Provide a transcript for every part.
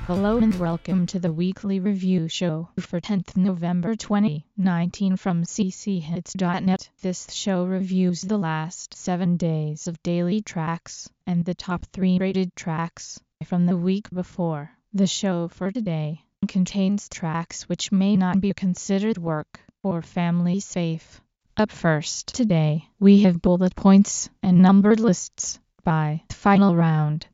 Hello and welcome to the weekly review show for 10th November 2019 from cchits.net. This show reviews the last 7 days of daily tracks and the top 3 rated tracks from the week before. The show for today contains tracks which may not be considered work or family safe. Up first today, we have Bullet Points and Numbered Lists by Final Round.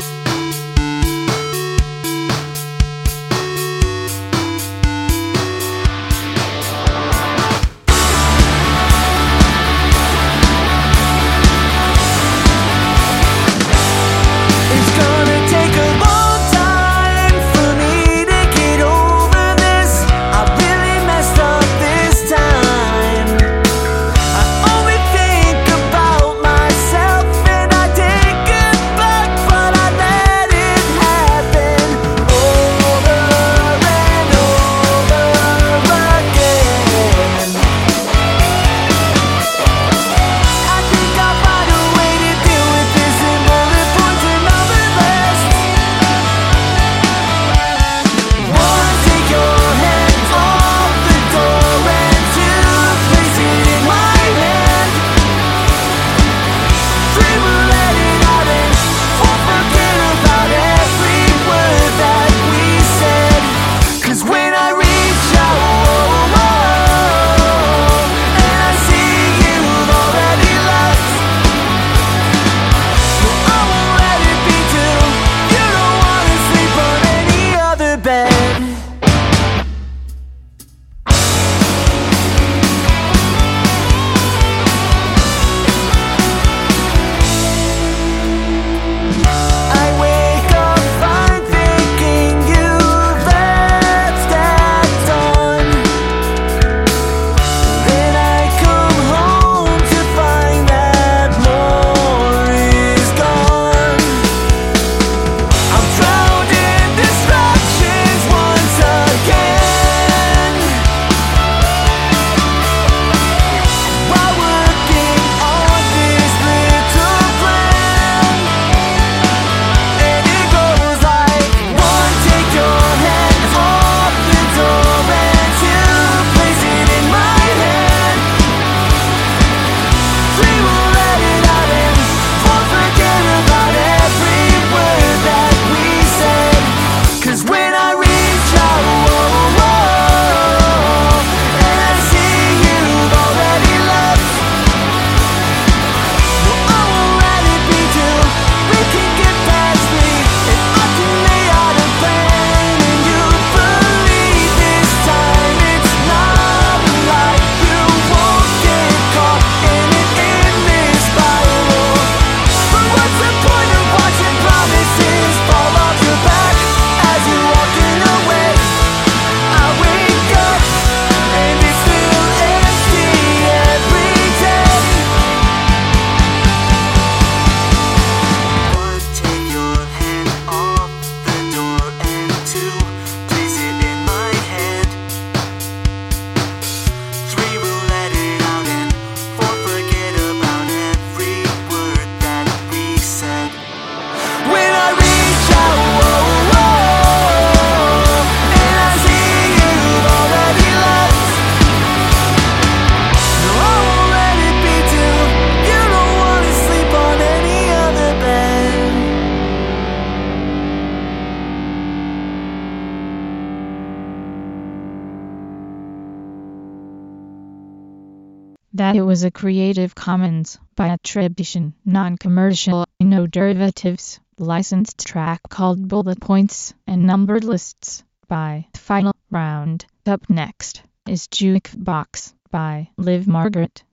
That it was a Creative Commons by attribution, non-commercial, no derivatives, licensed track called Bullet Points and Numbered Lists by Final Round. Up next is Jukebox by Liv Margaret.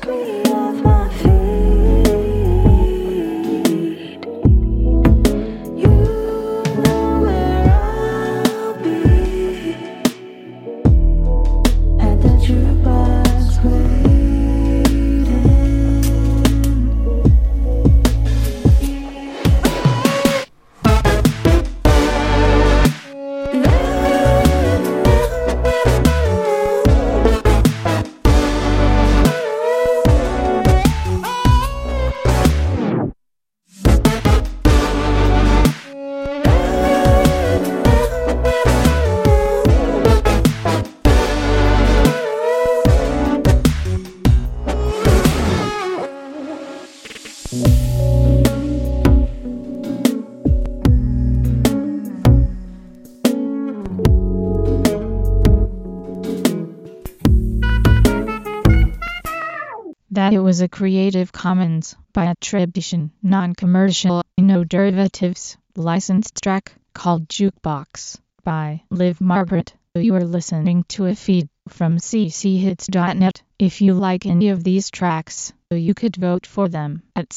That it was a Creative Commons by attribution, non-commercial, no derivatives, licensed track called Jukebox by Liv Margaret. You are listening to a feed from cchits.net. If you like any of these tracks, you could vote for them at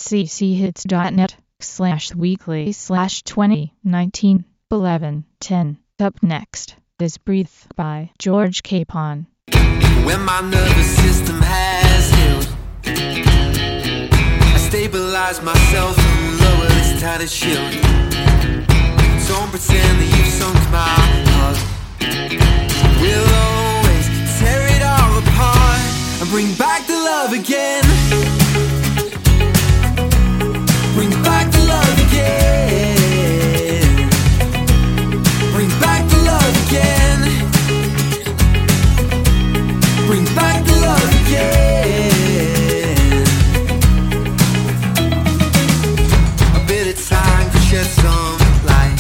cchits.net/weekly/2019 11/10. Up next is Breathe by George Capon. When my nervous system has healed, I stabilize myself and lower this tattered shield. Don't pretend that you've sunk my heart. We'll always tear it all apart and bring back the love again. Bring back the love again. Bring back the love again. Bring back the love again. A bit of time to shed some light.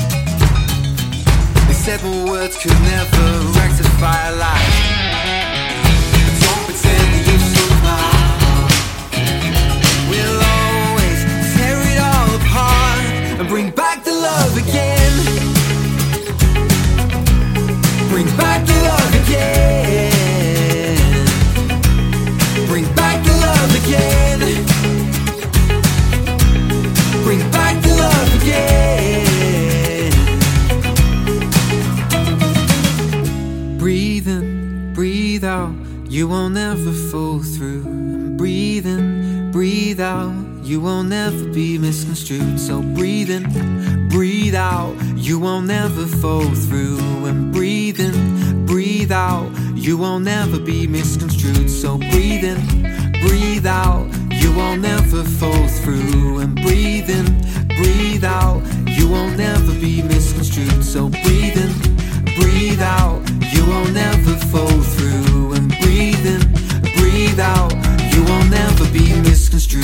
They said more words could never rectify a lie. But don't pretend that you took my heart. We'll always tear it all apart and bring back the love again. Bring back the love again. Bring back the love again. Bring back the love again. Breathe in, breathe out, you won't ever fall through. And breathe in, breathe out, you won't ever be misconstrued. So breathe in, breathe out, you won't ever fall through. And breathe in, breathe out, you won't ever be misconstrued. So breathe in, breathe out, you won't ever fall through. And breathe in, breathe out, you won't ever be misconstrued. So breathe in, breathe out, you won't ever fall through. And breathe in, breathe out, you won't ever be misconstrued.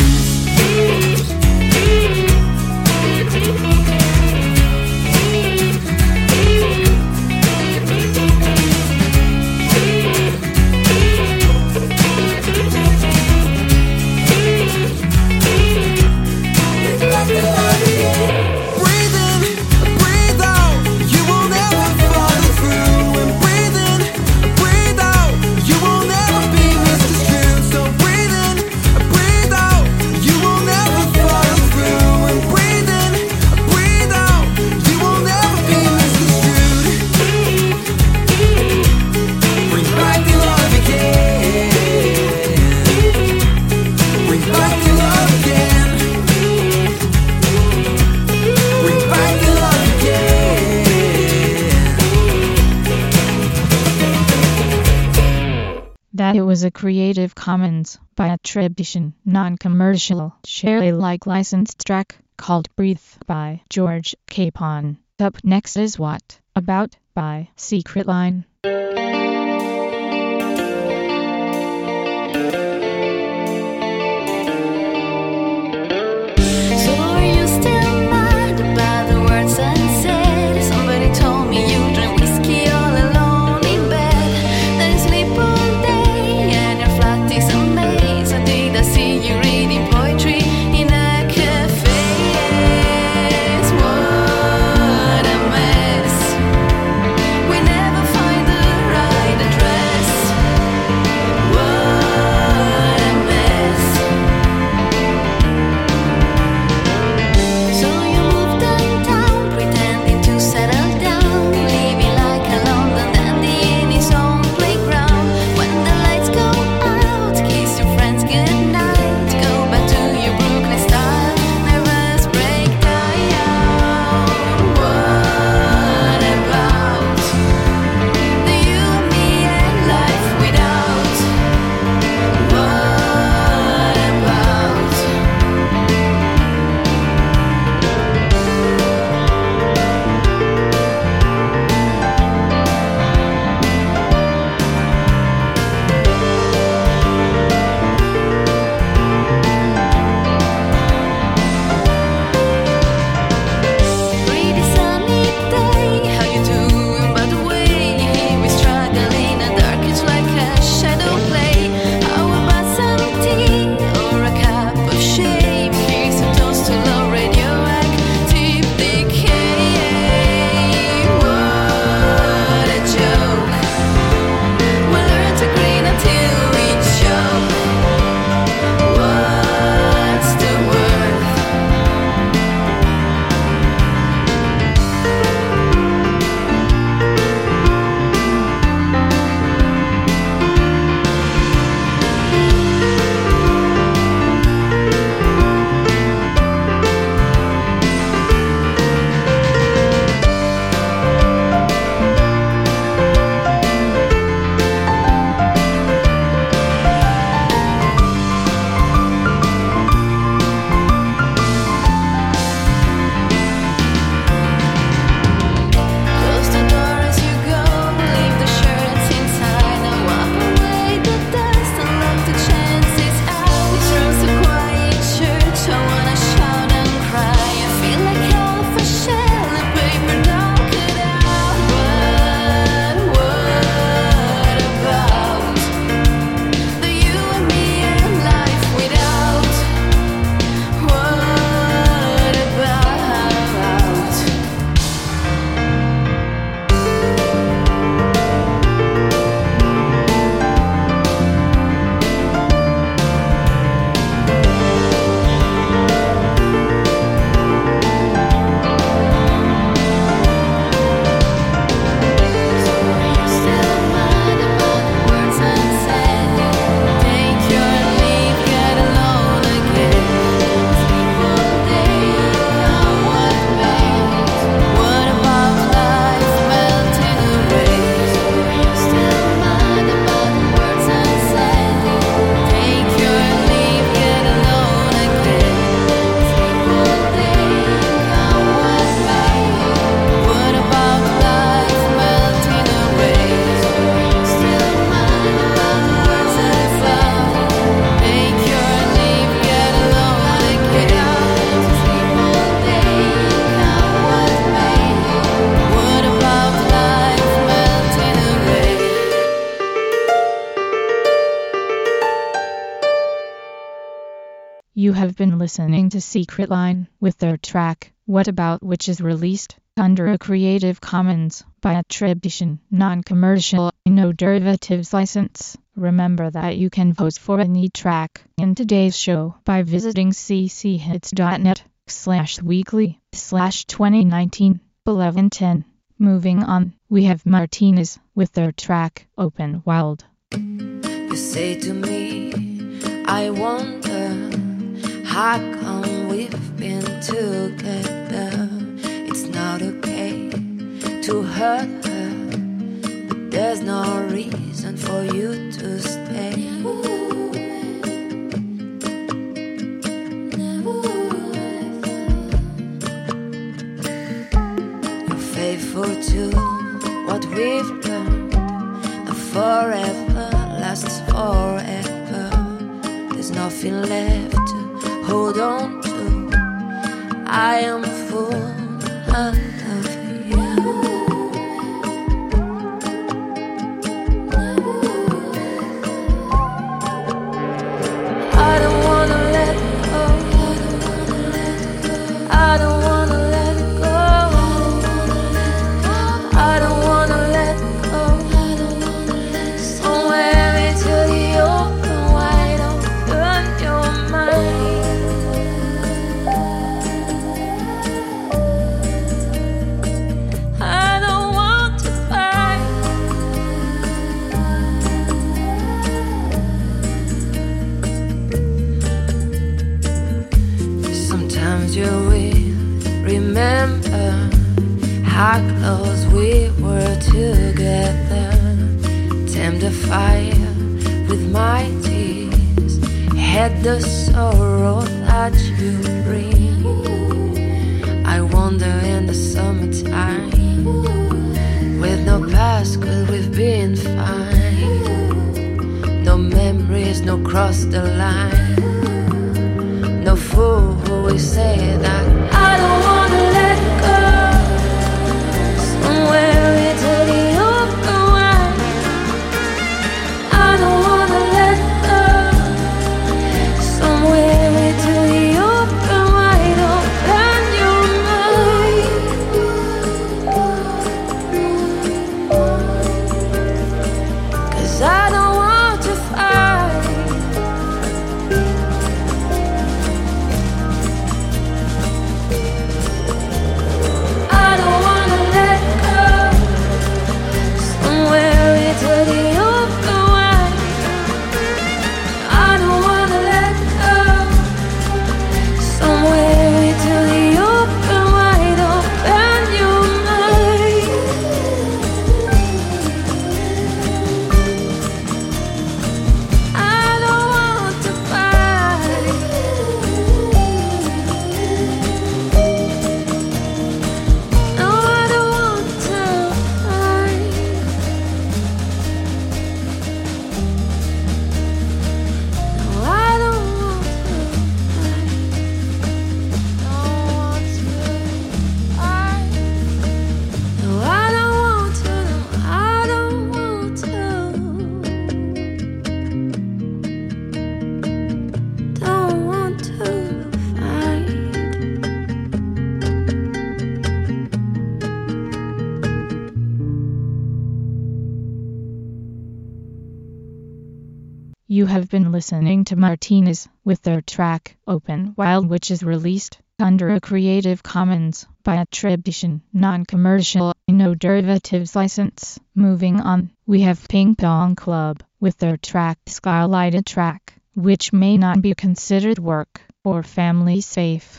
That it was a Creative Commons by attribution, non-commercial, share Alike licensed track called Breathe by George Capon. Up next is What About by Secret Line. We never find the right You have been listening to Secret Line with their track, What About, which is released under a Creative Commons by attribution, non-commercial, no derivatives license. Remember that you can vote for any track in today's show by visiting cchits.net/weekly/2019 1110. Moving on, we have Martinez with their track, Open Wild. You say to me, I wonder, how come we've been together? It's not okay to hurt her, but there's no reason for you to stay. You're faithful to what we've learned. The forever lasts forever. There's nothing left to hold on to. I am a fool, I love you. I don't wanna let go. I don't wanna let go. I don't wanna let go. Somewhere into the open, wide open, your mind. I don't want to fight. Sometimes you will remember how close we were together. Tame the fire with my tears. Had the sorrow that you bring. I wonder in the summertime, with no past, could we've been fine? No memories, no cross the line. No fool who will say that I don't wanna let go. Somewhere into the open wide. I don't wanna let go. Somewhere into the open wide, open your mind. 'Cause I don't want to fight. I don't wanna let go. Somewhere into the open wide. I don't wanna let go. Somewhere into the open wide, open your mind. I don't want to fight. No, I don't want to fight. No, I don't want to fight. Don't want to fight. No, I don't want to. No, I don't want to. Don't want to fight. You have been listening to Martinez with their track, Open Wild, which is released under a Creative Commons by attribution, non-commercial, no derivatives license. Moving on, we have Ping Pong Club with their track, Skylight, a track which may not be considered work or family safe.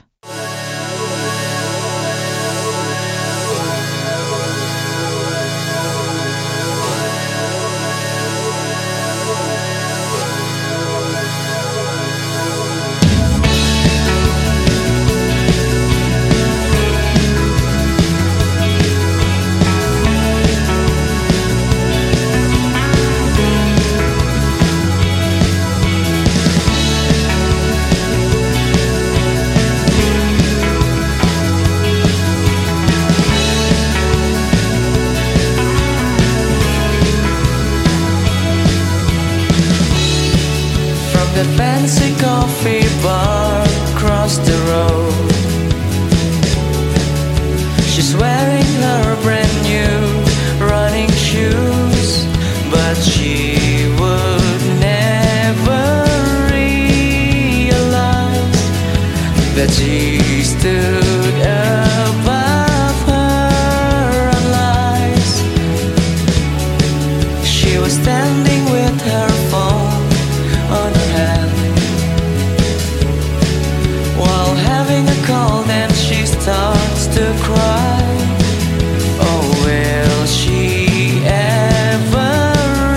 I that fancy coffee bar across the road. She's wearing her brand new running shoes, but she would never realize that she stood above her own lies. She was standing with her phone on her hand while having a cold, and she starts to cry. Oh, will she ever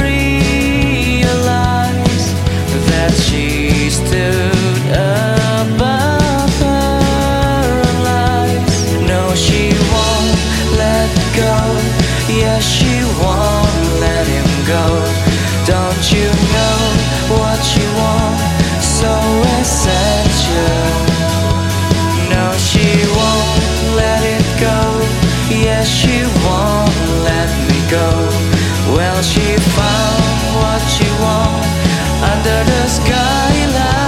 realize that she stood above her own lies? No, she won't let go. Yes, she won't let him go. Don't you know what you want? So essential. No, she won't let it go. Yes, she won't let me go. Well, she found what she wants under the skyline.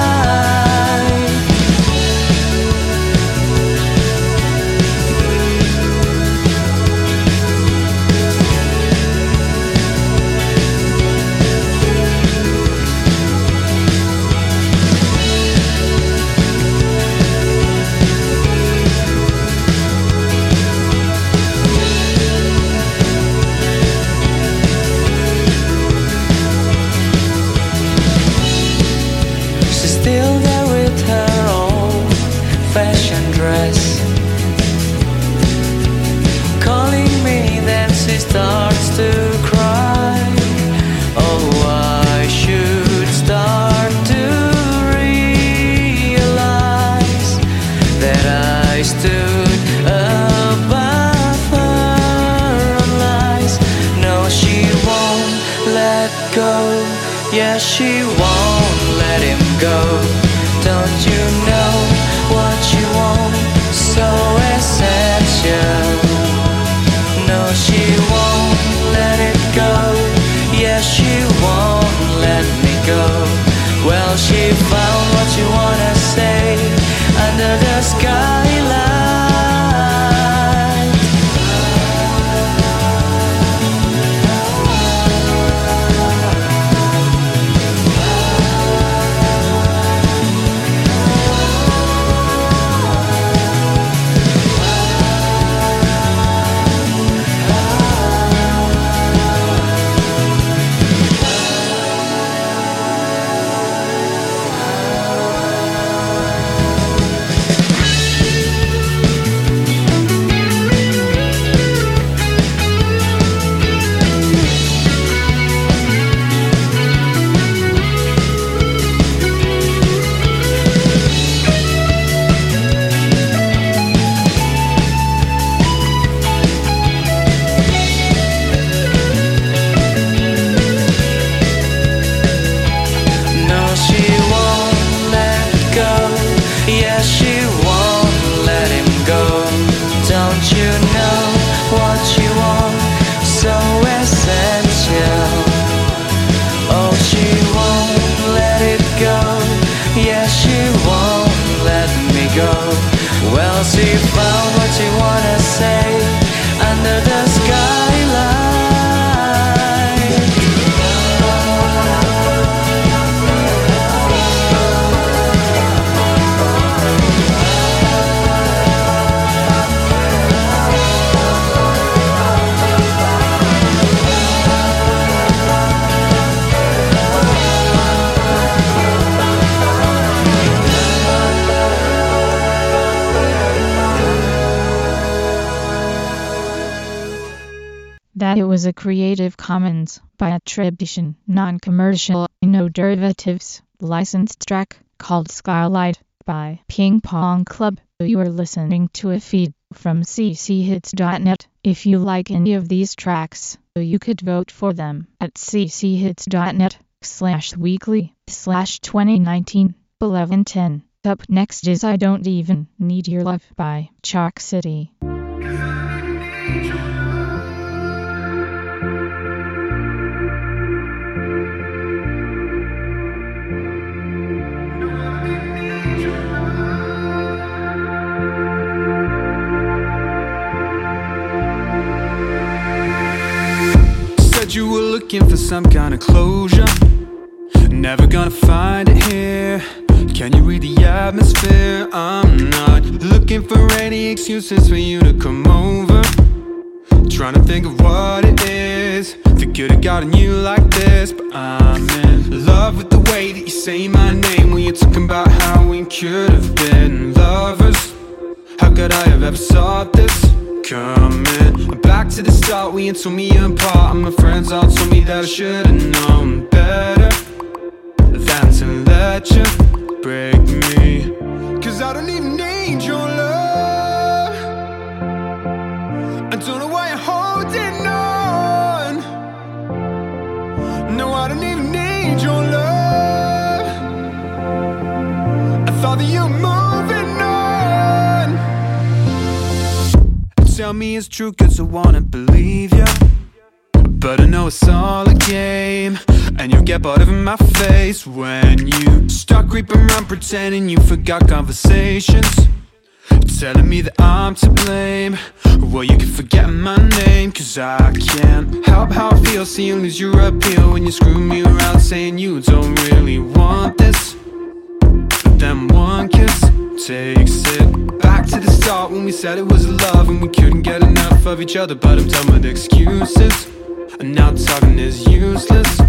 Still there with her old fashioned dress, calling me, then she starts to cry. Oh, I should start to realize that I stood above her own lies. No, she won't let go. Yes, she won't let him go. Don't you know what you want? So essential. No, she won't let it go. Yes, she won't let me go. Well, she found what you wanna say under the skyline. Yes, she won't let him go. Don't you know what you want? So essential. Oh, she won't let it go. Yes, she won't let me go. Well, she found what you wanna say under the skyline. That it was a Creative Commons by attribution, non-commercial, no derivatives, licensed track called Skylight by Ping Pong Club. You are listening to a feed from cchits.net. If you like any of these tracks, you could vote for them at cchits.net/weekly/2019 1110. Up next is I Don't Even Need Your Love by Chalk City. some kind of closure. Never gonna find it here. Can you read the atmosphere? I'm not looking for any excuses for you to come over. Trying to think of what it is that could have gotten you like this. But I'm in love with the way that you say my name when you're talking about how we could have been lovers. How could I have ever thought this coming? Back to the start, we ain't told me apart. And my friends all told me that I should've known better than to let you break me. Cause I don't even need your love. I don't know why you're holding on. No, I don't even need your love. I thought that you were moving on. Tell me it's true cause I wanna believe you, but I know it's all a game. And you'll get bored of my face when you start creeping around pretending you forgot conversations, telling me that I'm to blame. Well, you can forget my name, cause I can't help how I feel seeing you lose your appeal when you screw me around saying you don't really want this. But then one kiss takes it back to the start when we said it was love and we couldn't get enough of each other. But I'm done with excuses, and now talking is useless.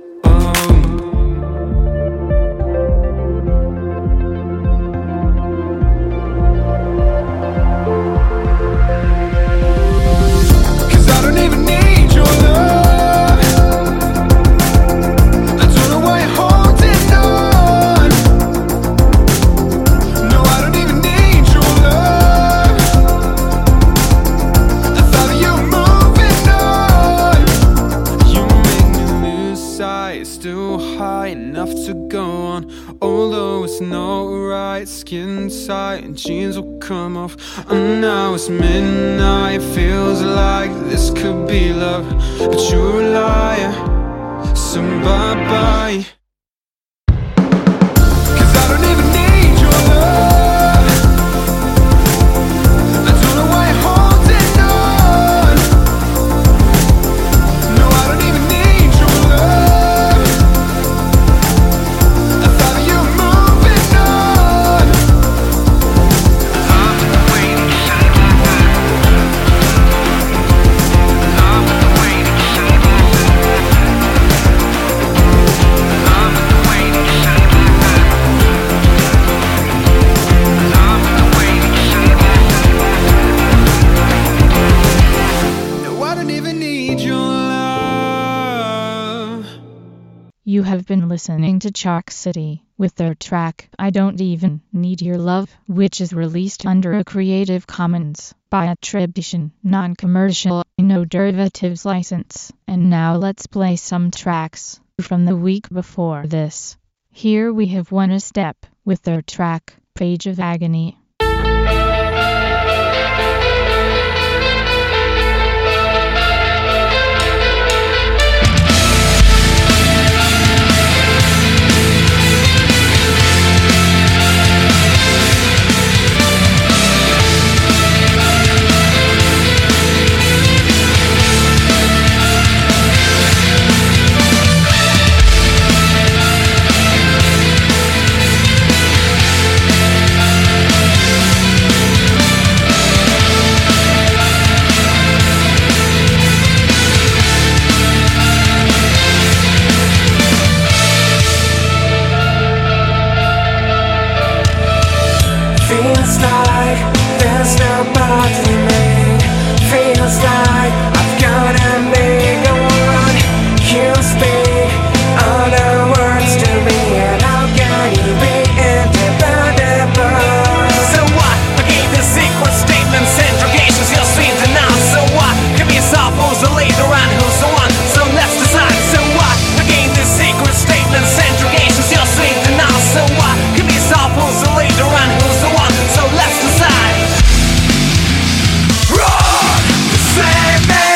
Skin tight and jeans will come off. And now it's midnight, feels like this could be love, but you're a liar, so bye-bye. Cause I don't even need your love. I don't know why you're holding on. No, I don't even need your love. I thought that you were moving on. You have been listening to Chalk City with their track I Don't Even Need Your Love, which is released under a Creative Commons by attribution, non-commercial, no derivatives license. And now let's play some tracks from the week before this. Here we have One a Step with their track Page of Agony. Save me!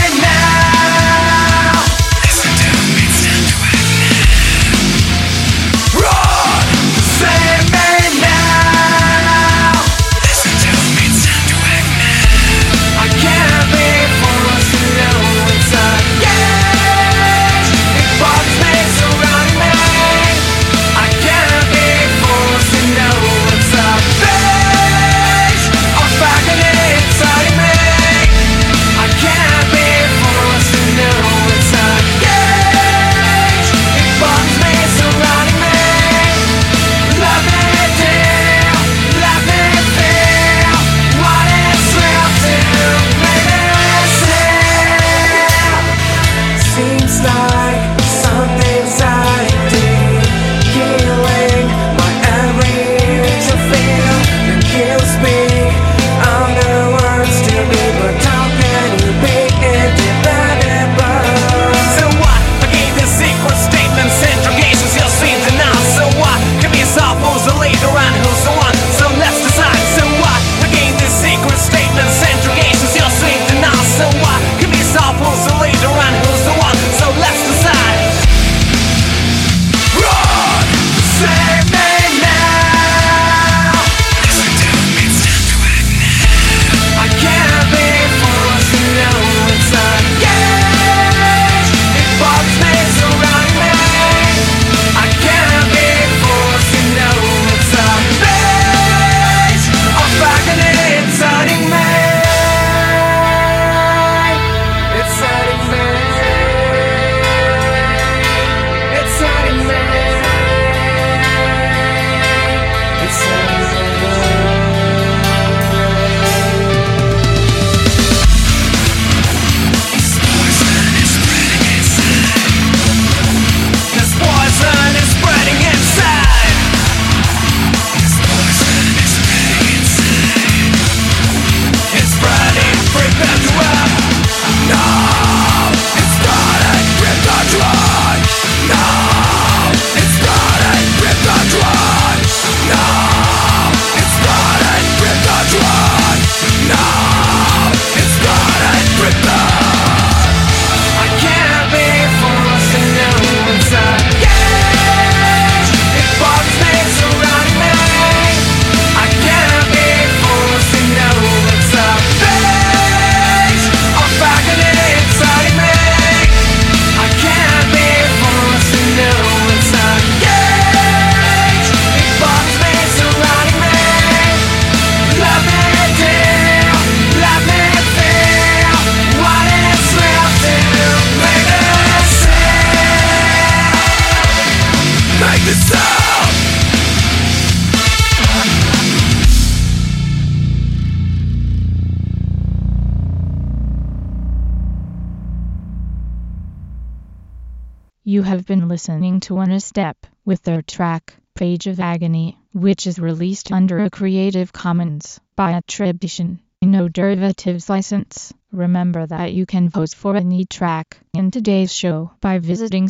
You have been listening to On a Step with their track, Page of Agony, which is released under a Creative Commons by attribution, no derivatives license. Remember that you can vote for any track in today's show by visiting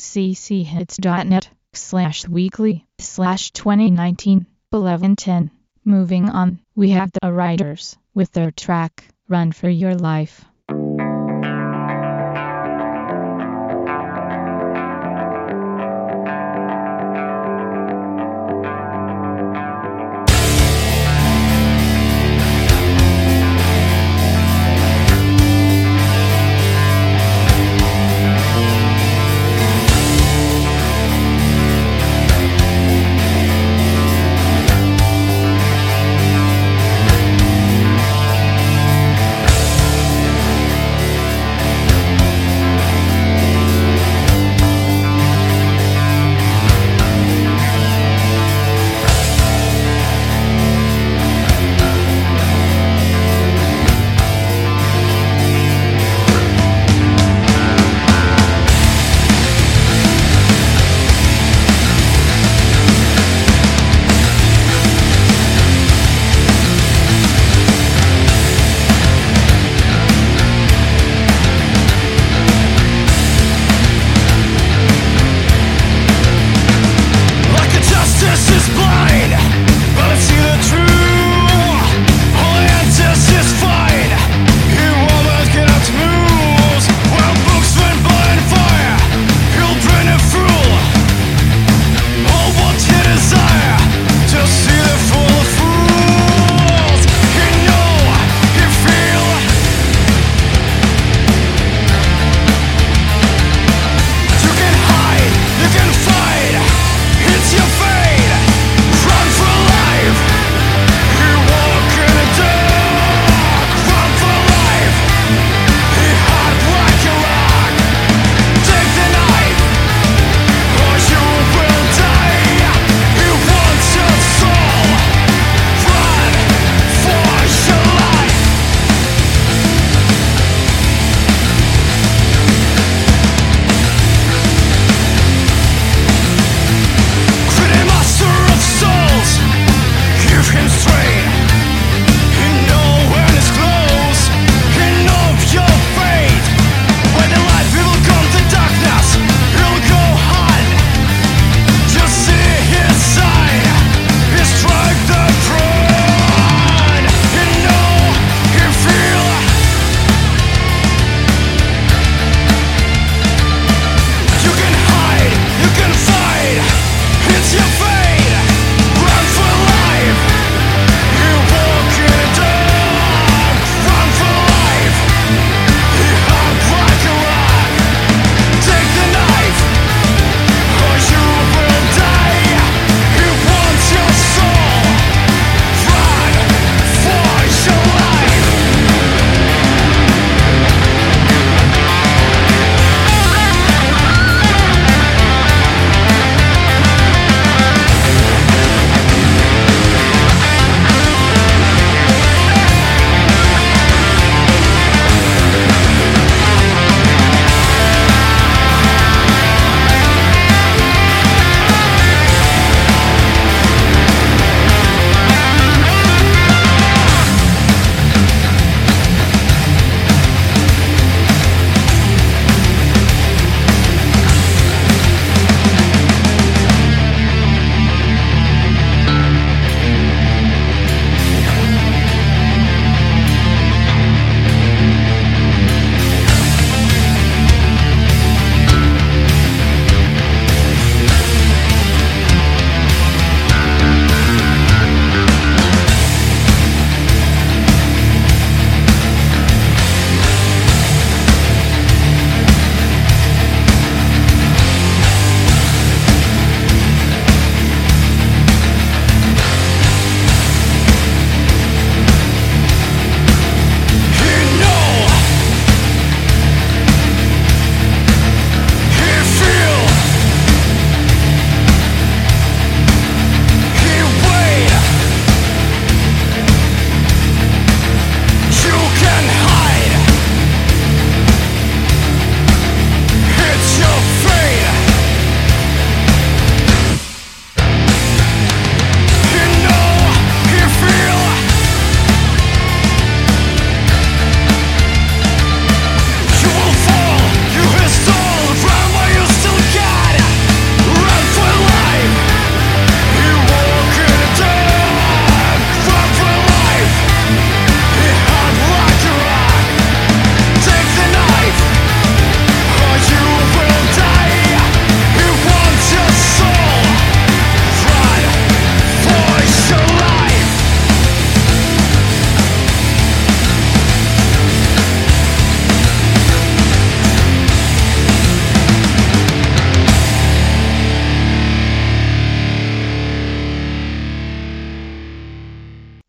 cchits.net/weekly/2019-1110. Moving on, we have the Riders with their track, Run for Your Life.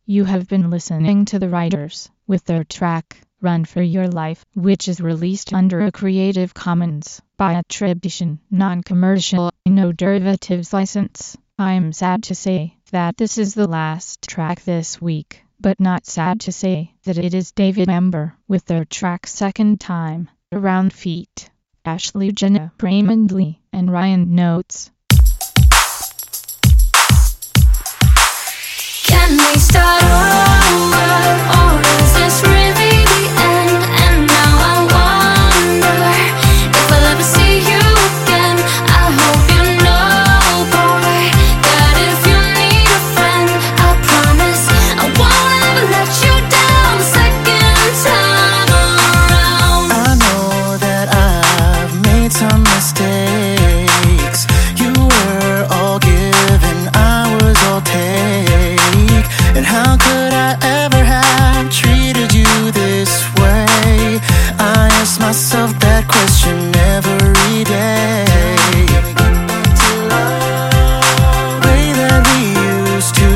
You have been listening to The Writers with their track Run for Your Life, which is released under a Creative Commons by attribution, non-commercial, no derivatives license. I'm sad to say that this is the last track this week, but not sad to say that it is David Amber with their track Second Time, Around Feet. Ashley Jenna, Raymond Lee, and Ryan notes. Can we start over, or is this really the end? And now I wonder if I'll ever see you again. I hope you know, boy, that if you need a friend, I promise I won't ever let you down the second time around. I know that I've made some mistakes. You were all give and I was all take. And how could I ever have treated you this way? I ask myself that question every day. Way that we used to,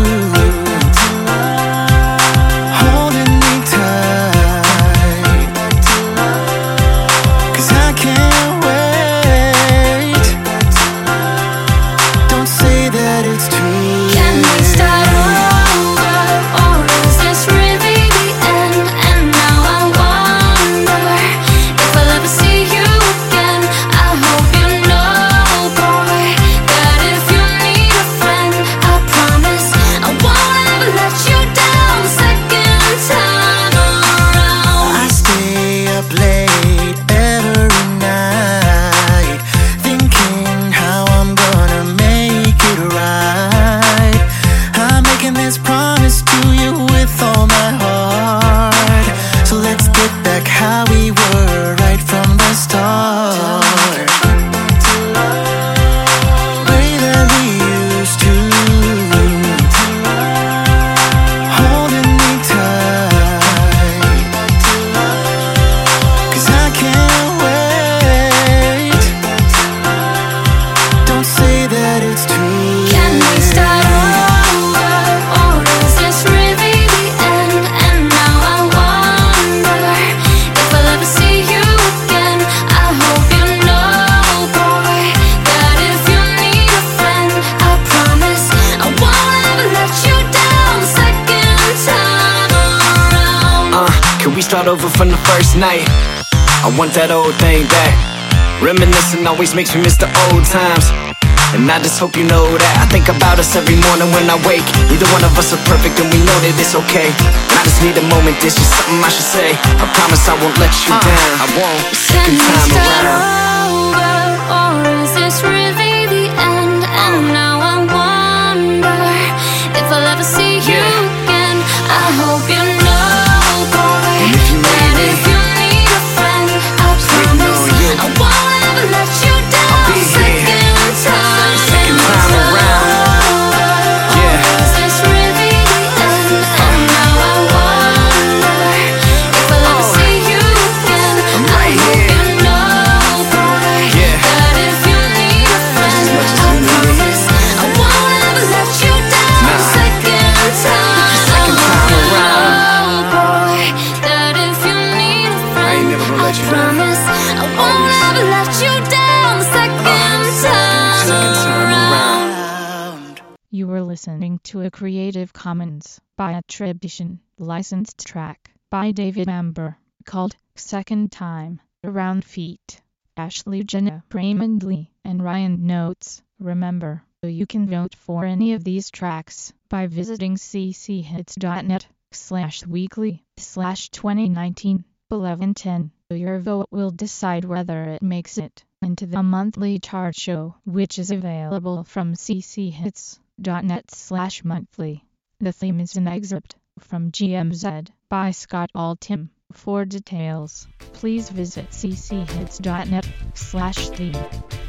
holding me tight, 'cause I can't wait. Don't say that it's too late. Can we start over, or is this really the end? And now I wonder if I'll ever see you again. I hope you know, boy, that if you need a friend, I promise I won't ever let you down the second time around. I stay up late every night, thinking how I'm gonna make it right. I'm making this promise to you with all my heart. So let's get back how we were right from the start. Way that we used to, holding me tight, 'cause I can't wait. Don't say that it's too late. Can we start over, or is this really the end? And now I wonder if I'll ever see you again. I hope you know, boy, that if you need a friend, I promise I won't ever let you down the second time around. Can we start over from the first night? I want that old thing back. Reminiscing always makes me miss the old times. And I just hope you know that I think about us every morning when I wake. Neither one of us are perfect and we know that it's okay. And I just need a moment, this is something I should say. I promise I won't let you down. I won't, the Can second we time start around. over, or is this really the end? And now I wonder if I'll ever see you again. I hope you know, boy, And if you need that me, if you need a friend, I promise on you. I won't ever let you down be the here. second time around. Or Yeah. is this really the end? And now I wonder if I'll ever see you again. I'm I right hope here. you know, boy, Yeah. that if you need a friend, much as I you need me. promise I won't ever let you down the second time around, boy, that if you need a friend, I ain't never gonna let you down. promise I won't ever let you down the second time around. You were listening to a Creative Commons by attribution, licensed track by David Amber, called Second Time, Around Feet. Ashley Jenna, Raymond Lee, and Ryan notes. Remember, you can vote for any of these tracks by visiting cchits.net/weekly/2019-1110. Your vote will decide whether it makes it into the monthly chart show, which is available from cchits.net/monthly. The theme is an excerpt from GMZ by Scott Altham. For details, please visit cchits.net/theme.